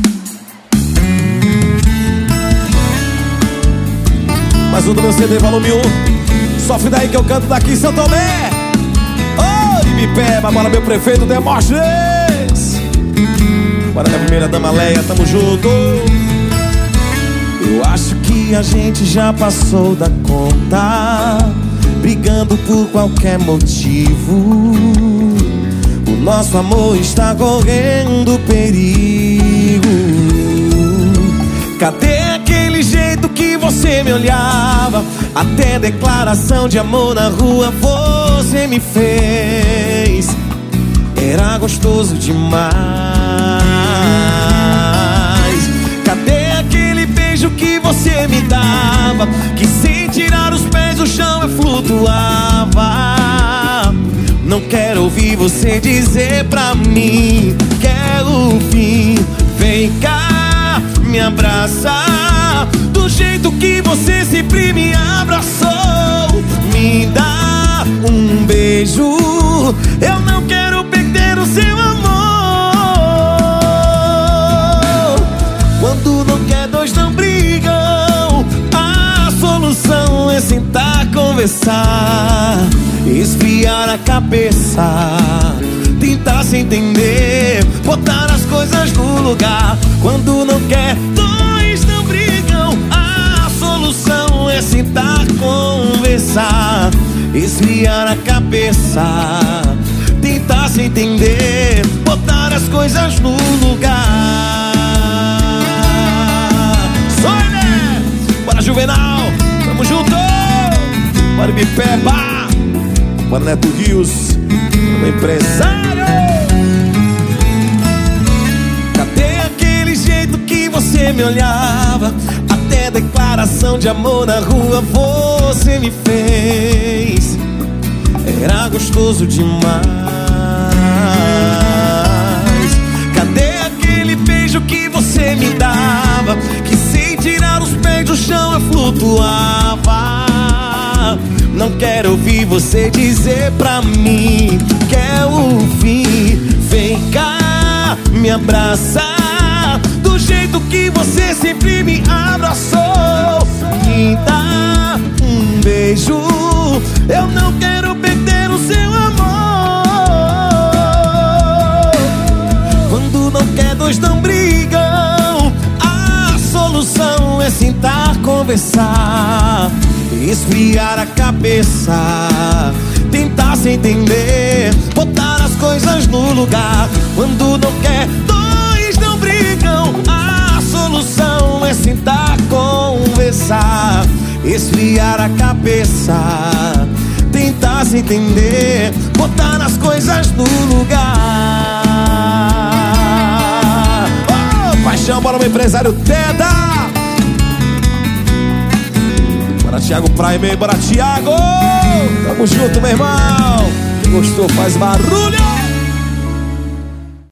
Mais um do meu CD volume 1. Sofre daí que eu canto daqui em São Tomé. Ô, Ibipeba, bora meu prefeito Demóstenes. Bora minha primeira dama Leia, tamo junto. Eu acho que a gente já passou da conta, brigando por qualquer motivo. O nosso amor está correndo perigo. Cadê aquele jeito que você me olhava? Até declaração de amor na rua você me fez. Era gostoso demais. Cadê aquele beijo que você me dava, que sem tirar os pés do chão eu flutuava? Não quero ouvir você dizer pra mim que é o fim. Vem cá, me abraça do jeito que você sempre me abraçou. Me dá um beijo, eu não quero perder o seu amor. Quando não quer, dois não brigam. A solução é sentar, conversar, esfriar a cabeça, tentar se entender, botar as coisas no lugar. Quando não quer, dois não brigam. A solução é sentar, conversar, esfriar a cabeça, tentar se entender, botar as coisas no lugar. Soile! Bora Juvenal, tamo junto! Bora Ibipeba, bora Neto Rios, o empresário. Cadê aquele jeito que você me olhava? Até declaração de amor na rua você me fez. Era gostoso demais. Cadê aquele beijo que você me dava, que sem tirar os pés do chão eu flutuava? Não quero ouvir você dizer pra mim que é o fim. Vem cá, me abraça do jeito que você sempre me abraçou. Me dá um beijo, eu não quero perder o seu amor. Quando não quer, dois não brigam. A solução é sentar, conversar, esfriar a cabeça, tentar se entender, botar as coisas no lugar. Quando não quer, dois não brigam. A solução é sentar, conversar, esfriar a cabeça, tentar se entender, botar as coisas no lugar. Oh, paixão, bora meu empresário Teda. Bora Thiago Prime, bora Thiago. Tamo junto, meu irmão. Quem gostou faz barulho.